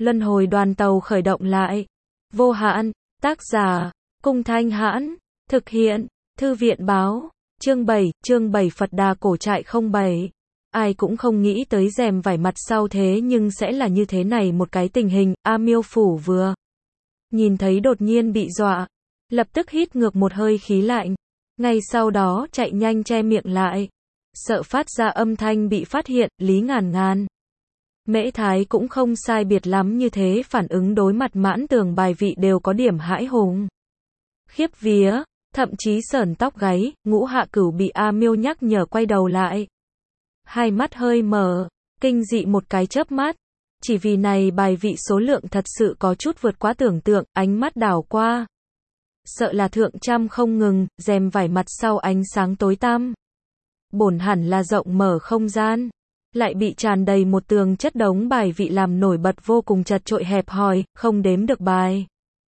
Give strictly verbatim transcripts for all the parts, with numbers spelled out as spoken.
Luân hồi đoàn tàu khởi động lại. Vô hạn, tác giả, Cung Thanh Hãn, thực hiện, Thư viện báo, chương bảy, chương bảy Phật Đà cổ trại không bảy. Ai cũng không nghĩ tới rèm vải mặt sau thế nhưng sẽ là như thế này một cái tình hình, A Miêu Phủ vừa nhìn thấy đột nhiên bị dọa, lập tức hít ngược một hơi khí lạnh, ngay sau đó chạy nhanh che miệng lại, sợ phát ra âm thanh bị phát hiện. Lý Ngàn Ngàn, Mễ Thái cũng không sai biệt lắm như thế, phản ứng đối mặt Mãn Tường bài vị đều có điểm hãi hùng, khiếp vía, thậm chí sởn tóc gáy. Ngũ Hạ Cửu bị A Miêu nhắc nhở quay đầu lại, hai mắt hơi mở, kinh dị một cái chớp mắt, chỉ vì này bài vị số lượng thật sự có chút vượt quá tưởng tượng, ánh mắt đảo qua, sợ là thượng trăm không ngừng, rèm vải mặt sau ánh sáng tối tăm, bổn hẳn là rộng mở không gian, lại bị tràn đầy một tường chất đống bài vị làm nổi bật vô cùng chật chội hẹp hòi, không đếm được bài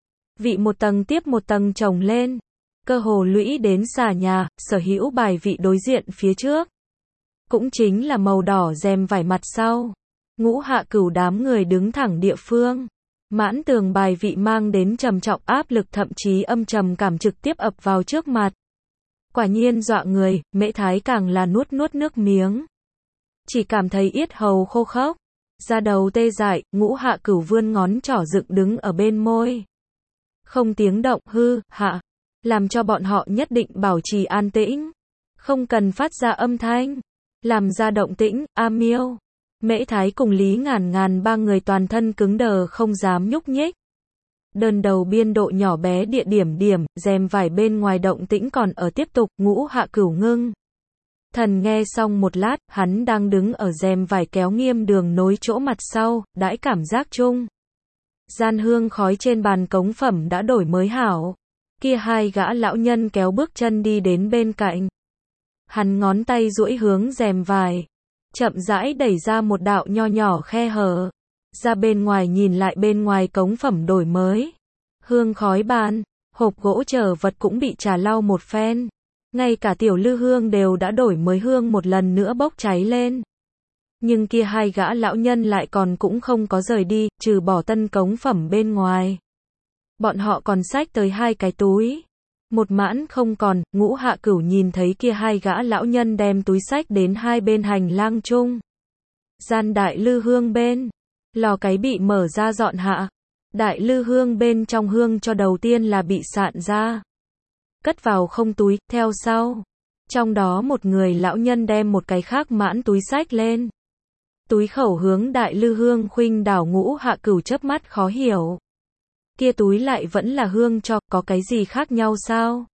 vị một tầng tiếp một tầng chồng lên, cơ hồ lũy đến xà nhà. Sở hữu bài vị đối diện phía trước cũng chính là màu đỏ rèm vải mặt sau. Ngũ Hạ Cửu đám người đứng thẳng địa phương, Mãn Tường bài vị mang đến trầm trọng áp lực, thậm chí âm trầm cảm trực tiếp ập vào trước mặt. Quả nhiên dọa người. Mễ Thái càng là nuốt nuốt nước miếng, chỉ cảm thấy yết hầu khô khốc, da đầu tê dại. Ngũ Hạ Cửu vươn ngón trỏ dựng đứng ở bên môi, không tiếng động. Hư, hạ, làm cho bọn họ nhất định bảo trì an tĩnh, không cần phát ra âm thanh, làm ra động tĩnh. A Miêu, Mễ Thái cùng Lý Ngàn Ngàn ba người toàn thân cứng đờ không dám nhúc nhích. Đơn đầu biên độ nhỏ bé địa điểm điểm, rèm vải bên ngoài động tĩnh còn ở tiếp tục. Ngũ Hạ Cửu ngưng thần nghe xong một lát, hắn đang đứng ở rèm vải kéo nghiêm đường nối chỗ mặt sau, đãi cảm giác chung gian hương khói trên bàn cống phẩm đã đổi mới hảo. Kia hai gã lão nhân kéo bước chân đi đến bên cạnh, hắn ngón tay duỗi hướng rèm vải, chậm rãi đẩy ra một đạo nho nhỏ khe hở, ra bên ngoài nhìn lại. Bên ngoài cống phẩm đổi mới, hương khói bàn, hộp gỗ chờ vật cũng bị trà lau một phen, ngay cả tiểu lư hương đều đã đổi mới hương một lần nữa bốc cháy lên. Nhưng kia hai gã lão nhân lại còn cũng không có rời đi, trừ bỏ tân cống phẩm bên ngoài, bọn họ còn xách tới hai cái túi, một mãn không còn. Ngũ Hạ Cửu nhìn thấy kia hai gã lão nhân đem túi xách đến hai bên hành lang chung gian đại lư hương bên, lò cái bị mở ra dọn hạ, đại lư hương bên trong hương cho đầu tiên là bị sạn ra, cất vào không túi. Theo sau, trong đó một người lão nhân đem một cái khác mãn túi xách lên, túi khẩu hướng đại lư hương khuynh đảo. Ngũ Hạ Cửu chớp mắt khó hiểu, kia túi lại vẫn là hương cho, có cái gì khác nhau sao?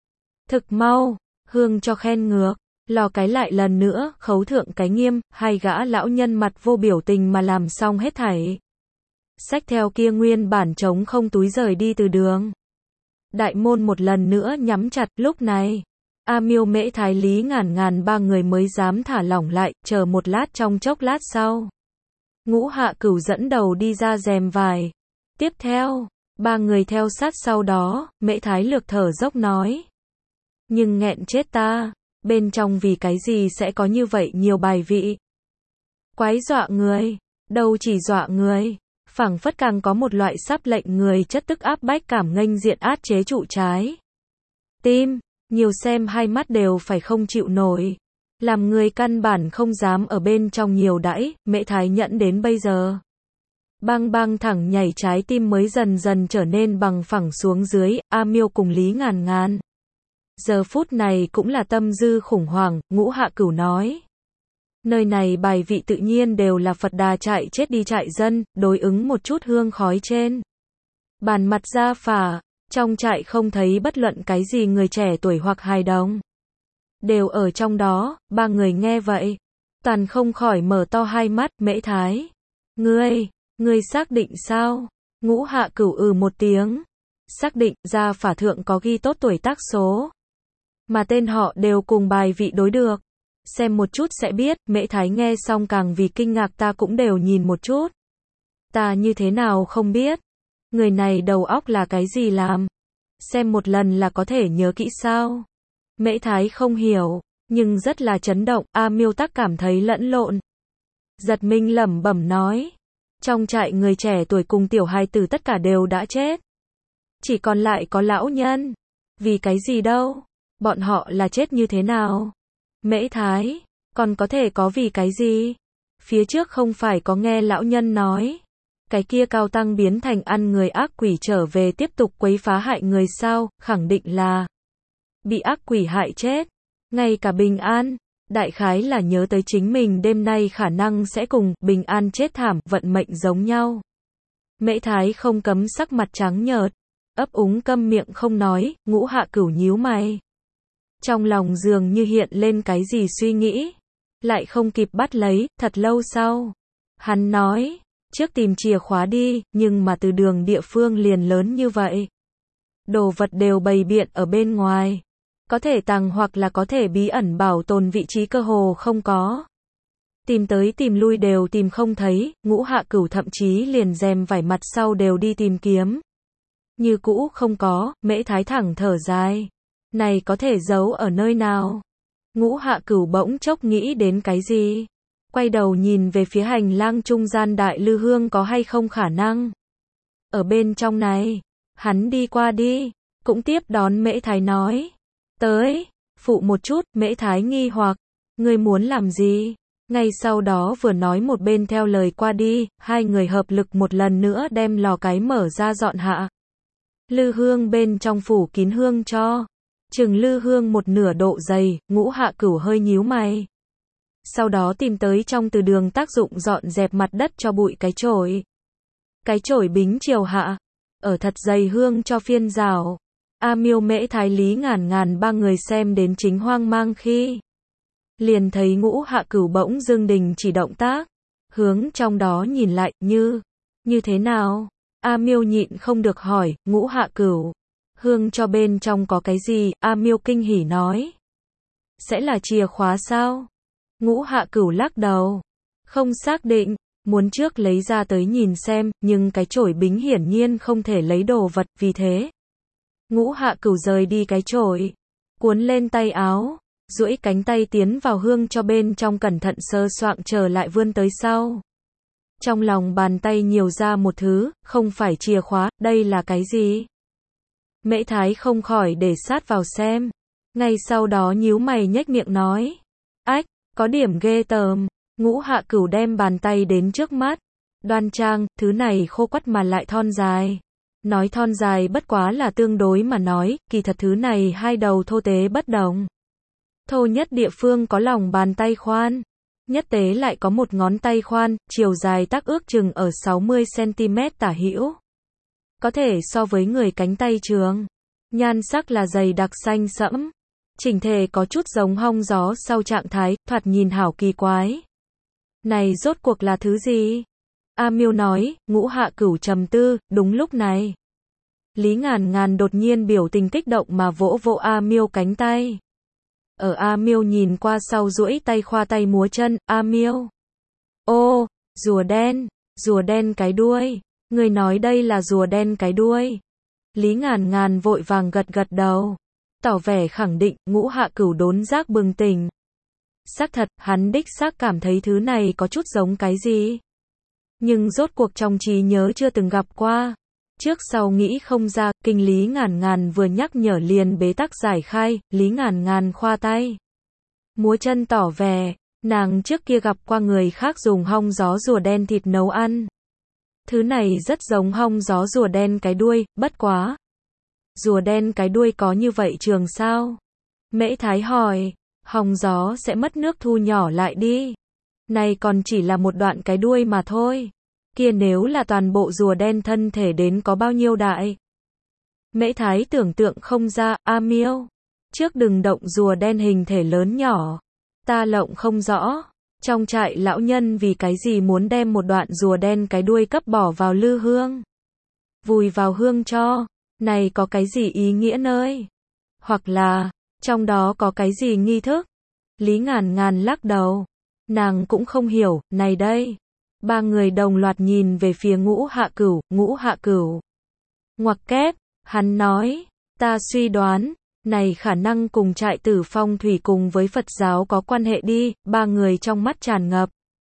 Thực mau, hương cho khen ngược, lò cái lại lần nữa khấu thượng cái nghiêm. Hai gã lão nhân mặt vô biểu tình mà làm xong hết thảy, xách theo kia nguyên bản trống không túi rời đi từ đường. Đại môn một lần nữa nhắm chặt. Lúc này, A Miêu, Mễ Thái, Lý Ngàn Ngàn ba người mới dám thả lỏng lại, chờ một lát. Trong chốc lát sau, Ngũ Hạ Cửu dẫn đầu đi ra rèm vải, tiếp theo ba người theo sát sau đó. Mễ Thái lược thở dốc nói, nhưng nghẹn chết ta, bên trong vì cái gì sẽ có như vậy nhiều bài vị? Quái dọa người, đâu chỉ dọa người, phảng phất càng có một loại sắp lệnh người chất tức áp bách cảm nghênh diện át chế trụ trái tim, nhiều xem hai mắt đều phải không chịu nổi, làm người căn bản không dám ở bên trong nhiều đãi. Mễ Thái nhẫn đến bây giờ, bang bang thẳng nhảy trái tim mới dần dần trở nên bằng phẳng xuống dưới. A Miêu cùng Lý Ngàn Ngàn giờ phút này cũng là tâm dư khủng hoảng. Ngũ Hạ Cửu nói, nơi này bài vị tự nhiên đều là Phật Đà chạy chết đi trại dân, đối ứng một chút hương khói trên bàn mặt ra phả, trong trại không thấy bất luận cái gì người trẻ tuổi hoặc hài đồng, đều ở trong đó. Ba người nghe vậy, toàn không khỏi mở to hai mắt. Mễ Thái, ngươi, ngươi xác định sao? Ngũ Hạ Cửu ừ một tiếng, xác định. Ra phả thượng có ghi tốt tuổi tác số, mà tên họ đều cùng bài vị đối được, xem một chút sẽ biết. Mễ Thái nghe xong càng vì kinh ngạc, ta cũng đều nhìn một chút, ta như thế nào không biết, người này đầu óc là cái gì làm, xem một lần là có thể nhớ kỹ sao? Mễ Thái không hiểu, nhưng rất là chấn động. A Miêu tắc cảm thấy lẫn lộn, giật mình lẩm bẩm nói, Trong trại người trẻ tuổi cùng tiểu hài tử tất cả đều đã chết. Chỉ còn lại có lão nhân. Vì cái gì đâu? Bọn họ là chết như thế nào? Mễ Thái, còn có thể có vì cái gì? Phía trước không phải có nghe lão nhân nói. Cái kia cao tăng biến thành ăn người ác quỷ trở về tiếp tục quấy phá hại người sao, khẳng định là bị ác quỷ hại chết. Ngay cả Bình An, đại khái là nhớ tới chính mình đêm nay khả năng sẽ cùng Bình An chết thảm, vận mệnh giống nhau. Mễ Thái không cấm sắc mặt trắng nhợt, ấp úng câm miệng không nói, Ngũ Hạ Cửu nhíu mày. Trong lòng dường như hiện lên cái gì suy nghĩ, lại không kịp bắt lấy, thật lâu sau. Hắn nói, trước tìm chìa khóa đi, nhưng mà từ đường địa phương liền lớn như vậy. Đồ vật đều bày biện ở bên ngoài. Có thể tàng hoặc là có thể bí ẩn bảo tồn vị trí cơ hồ không có. Tìm tới tìm lui đều tìm không thấy, Ngũ Hạ Cửu thậm chí liền rèm vải mặt sau đều đi tìm kiếm. Như cũ không có, Mễ Thái thẳng thở dài. Này có thể giấu ở nơi nào? Ngũ Hạ Cửu bỗng chốc nghĩ đến cái gì? Quay đầu nhìn về phía hành lang trung gian đại lư hương có hay không khả năng. Ở bên trong này, hắn đi qua đi, cũng tiếp đón Mễ Thái nói. Tới, phụ một chút, Mễ Thái nghi hoặc, ngươi muốn làm gì? Ngay sau đó vừa nói một bên theo lời qua đi, hai người hợp lực một lần nữa đem lò cái mở ra dọn hạ. Lư hương bên trong phủ kín hương cho. Chừng lư hương một nửa độ dày, Ngũ Hạ Cửu hơi nhíu mày. Sau đó tìm tới trong từ đường tác dụng dọn dẹp mặt đất cho bụi cái chổi. Cái chổi bính chiều hạ, ở thật dày hương cho phiên rào. A Miêu Mễ Thái Lý Ngàn Ngàn ba người xem đến chính hoang mang khi liền thấy Ngũ Hạ Cửu bỗng dưng đình chỉ động tác, hướng trong đó nhìn lại, như, như thế nào? A Miêu nhịn không được hỏi, Ngũ Hạ Cửu, hương cho bên trong có cái gì? A Miêu kinh hỉ nói, sẽ là chìa khóa sao? Ngũ Hạ Cửu lắc đầu, không xác định, muốn trước lấy ra tới nhìn xem, nhưng cái chổi bính hiển nhiên không thể lấy đồ vật, vì thế Ngũ Hạ Cửu rời đi cái chổi, cuốn lên tay áo, duỗi cánh tay tiến vào hương cho bên trong cẩn thận sơ soạng trở lại vươn tới sau. Trong lòng bàn tay nhiều ra một thứ, không phải chìa khóa, đây là cái gì? Mễ Thái không khỏi để sát vào xem, ngay sau đó nhíu mày nhếch miệng nói, ách, có điểm ghê tởm. Ngũ Hạ Cửu đem bàn tay đến trước mắt, đoan trang, thứ này khô quắt mà lại thon dài. Nói thon dài bất quá là tương đối mà nói, kỳ thật thứ này hai đầu thô tế bất đồng. Thô nhất địa phương có lòng bàn tay khoan, nhất tế lại có một ngón tay khoan, chiều dài tác ước chừng ở sáu mươi xăng ti mét tả hữu. Có thể so với người cánh tay trường. Nhan sắc là dày đặc xanh sẫm, chỉnh thể có chút giống hong gió sau trạng thái, thoạt nhìn hảo kỳ quái. Này rốt cuộc là thứ gì? A Miêu nói. Ngũ Hạ Cửu trầm tư, đúng lúc này. Lý Ngàn Ngàn đột nhiên biểu tình kích động mà vỗ vỗ A Miêu cánh tay. Ở A Miêu nhìn qua sau duỗi tay khoa tay múa chân, A Miêu. Ô, rùa đen, rùa đen cái đuôi. Người nói đây là rùa đen cái đuôi. Lý Ngàn Ngàn vội vàng gật gật đầu, tỏ vẻ khẳng định. Ngũ Hạ Cửu đốn giác bừng tỉnh. Xác thật, hắn đích xác cảm thấy thứ này có chút giống cái gì. Nhưng rốt cuộc trong trí nhớ chưa từng gặp qua. Trước sau nghĩ không ra, kinh Lý Ngàn Ngàn vừa nhắc nhở liền bế tắc giải khai, Lý Ngàn Ngàn khoa tay. Múa chân tỏ vẻ, nàng trước kia gặp qua người khác dùng hong gió rùa đen thịt nấu ăn. Thứ này rất giống hong gió rùa đen cái đuôi, bất quá. Rùa đen cái đuôi có như vậy trường sao? Mễ Thái hỏi, hong gió sẽ mất nước thu nhỏ lại đi. Này còn chỉ là một đoạn cái đuôi mà thôi. Kia nếu là toàn bộ rùa đen thân thể đến có bao nhiêu đại? Mễ Thái tưởng tượng không ra. A Miêu, trước đừng động rùa đen hình thể lớn nhỏ. Ta lộng không rõ. Trong trại lão nhân vì cái gì muốn đem một đoạn rùa đen cái đuôi cấp bỏ vào lư hương? Vùi vào hương cho. Này có cái gì ý nghĩa nơi? Hoặc là, trong đó có cái gì nghi thức? Lý Ngàn Ngàn lắc đầu. Nàng cũng không hiểu, này đây. Ba người đồng loạt nhìn về phía Ngũ Hạ Cửu. Ngũ Hạ Cửu ngoặc kép, hắn nói, ta suy đoán, này khả năng cùng trại tử phong thủy cùng với Phật giáo có quan hệ đi. Ba người trong mắt tràn ngập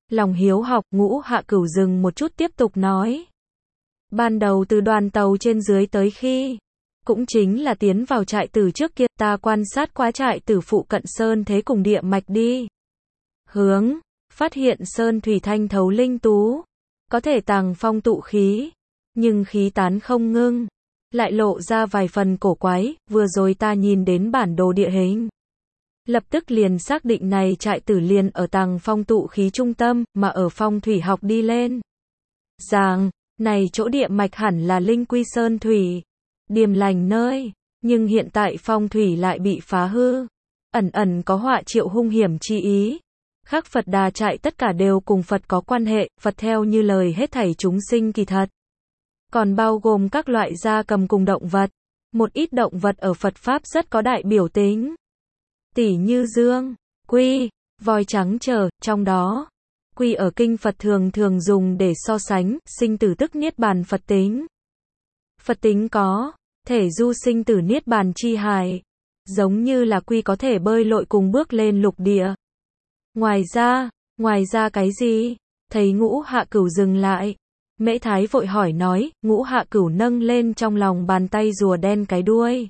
Lòng hiếu học, Ngũ Hạ Cửu dừng một chút tiếp tục nói. Ban đầu từ đoàn tàu trên dưới tới khi, cũng chính là tiến vào trại tử trước kia, ta quan sát qua trại tử phụ cận sơn thế cùng địa mạch đi. Hướng, phát hiện sơn thủy thanh thấu linh tú, có thể tàng phong tụ khí, nhưng khí tán không ngưng, lại lộ ra vài phần cổ quái, vừa rồi ta nhìn đến bản đồ địa hình. Lập tức liền xác định này trại tử liền ở tàng phong tụ khí trung tâm, mà ở phong thủy học đi lên. Rằng, này chỗ địa mạch hẳn là linh quy sơn thủy, điềm lành nơi, nhưng hiện tại phong thủy lại bị phá hư, ẩn ẩn có họa triệu hung hiểm chi ý. Khác Phật Đà trại tất cả đều cùng Phật có quan hệ, Phật theo như lời hết thảy chúng sinh kỳ thật. Còn bao gồm các loại gia cầm cùng động vật. Một ít động vật ở Phật Pháp rất có đại biểu tính. Tỉ như dương, quy, voi trắng trở, trong đó. Quy ở kinh Phật thường thường dùng để so sánh, sinh tử tức niết bàn Phật tính. Phật tính có, thể du sinh tử niết bàn chi hài. Giống như là quy có thể bơi lội cùng bước lên lục địa. Ngoài ra, ngoài ra cái gì? Thấy Ngũ Hạ Cửu dừng lại. Mễ Thái vội hỏi nói, Ngũ Hạ Cửu nâng lên trong lòng bàn tay rùa đen cái đuôi.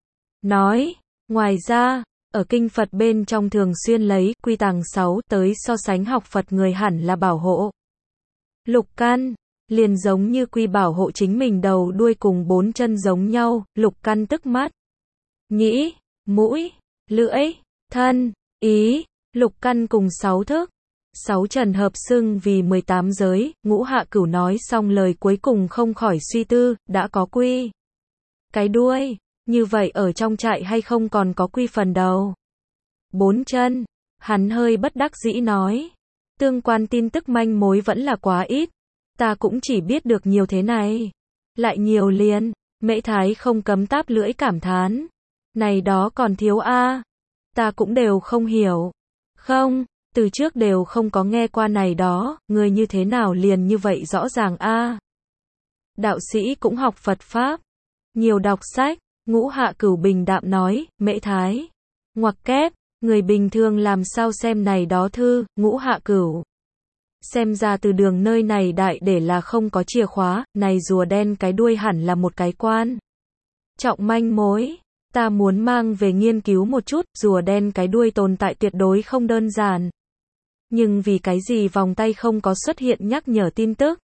Nói, ngoài ra, ở kinh Phật bên trong thường xuyên lấy quy tàng sáu tới so sánh học Phật người hẳn là bảo hộ. Lục căn, liền giống như quy bảo hộ chính mình đầu đuôi cùng bốn chân giống nhau, lục căn tức mắt, nhĩ, mũi, lưỡi, thân, ý, lục căn cùng sáu thức. Sáu trần hợp xưng vì mười tám giới, Ngũ Hạ Cửu nói xong lời cuối cùng không khỏi suy tư, đã có quy cái đuôi, như vậy ở trong trại hay không còn có quy phần đầu, bốn chân, hắn hơi bất đắc dĩ nói, tương quan tin tức manh mối vẫn là quá ít, ta cũng chỉ biết được nhiều thế này, lại nhiều liền, Mễ Thái không cấm táp lưỡi cảm thán, này đó còn thiếu a, ta cũng đều không hiểu, không. Từ trước đều không có nghe qua này đó, người như thế nào liền như vậy rõ ràng a. Đạo sĩ cũng học Phật Pháp, nhiều đọc sách, Ngũ Hạ Cửu bình đạm nói, Mễ Thái, ngoặc kép, người bình thường làm sao xem này đó thư, Ngũ Hạ Cửu. Xem ra từ đường nơi này đại để là không có chìa khóa, này rùa đen cái đuôi hẳn là một cái quan. Trọng manh mối, ta muốn mang về nghiên cứu một chút, rùa đen cái đuôi tồn tại tuyệt đối không đơn giản. Nhưng vì cái gì vòng tay không có xuất hiện nhắc nhở tin tức?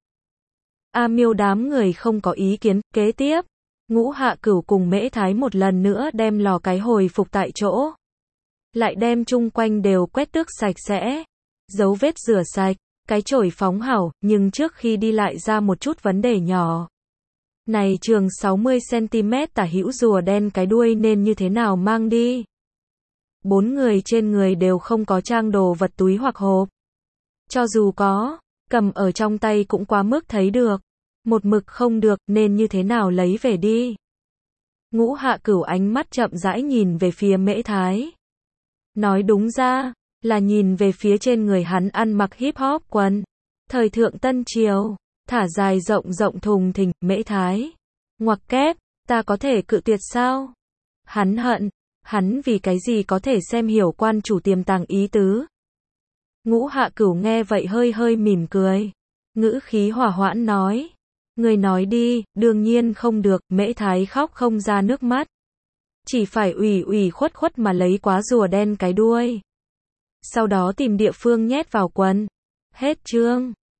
A Miêu đám người không có ý kiến, kế tiếp. Ngũ Hạ Cửu cùng Mễ Thái một lần nữa đem lò cái hồi phục tại chỗ. Lại đem chung quanh đều quét tước sạch sẽ. Dấu vết rửa sạch, cái chổi phóng hảo, nhưng trước khi đi lại ra một chút vấn đề nhỏ. Này trường sáu mươi xăng ti mét tả hữu rùa đen cái đuôi nên như thế nào mang đi? Bốn người trên người đều không có trang đồ vật túi hoặc hộp. Cho dù có, cầm ở trong tay cũng quá mức thấy được. Một mực không được, nên như thế nào lấy về đi. Ngũ Hạ Cửu ánh mắt chậm rãi nhìn về phía Mễ Thái. Nói đúng ra, là nhìn về phía trên người hắn ăn mặc hip hop quần. Thời thượng tân triều, thả dài rộng rộng thùng thình, Mễ Thái. Ngoặc kép, ta có thể cự tuyệt sao? Hắn hận. Hắn vì cái gì có thể xem hiểu quan chủ tiềm tàng ý tứ. Ngũ Hạ Cửu nghe vậy hơi hơi mỉm cười. Ngữ khí hòa hoãn nói. Người nói đi, đương nhiên không được, Mễ Thái khóc không ra nước mắt. Chỉ phải ủy ủy khuất khuất mà lấy quá rùa đen cái đuôi. Sau đó tìm địa phương nhét vào quần. Hết chương.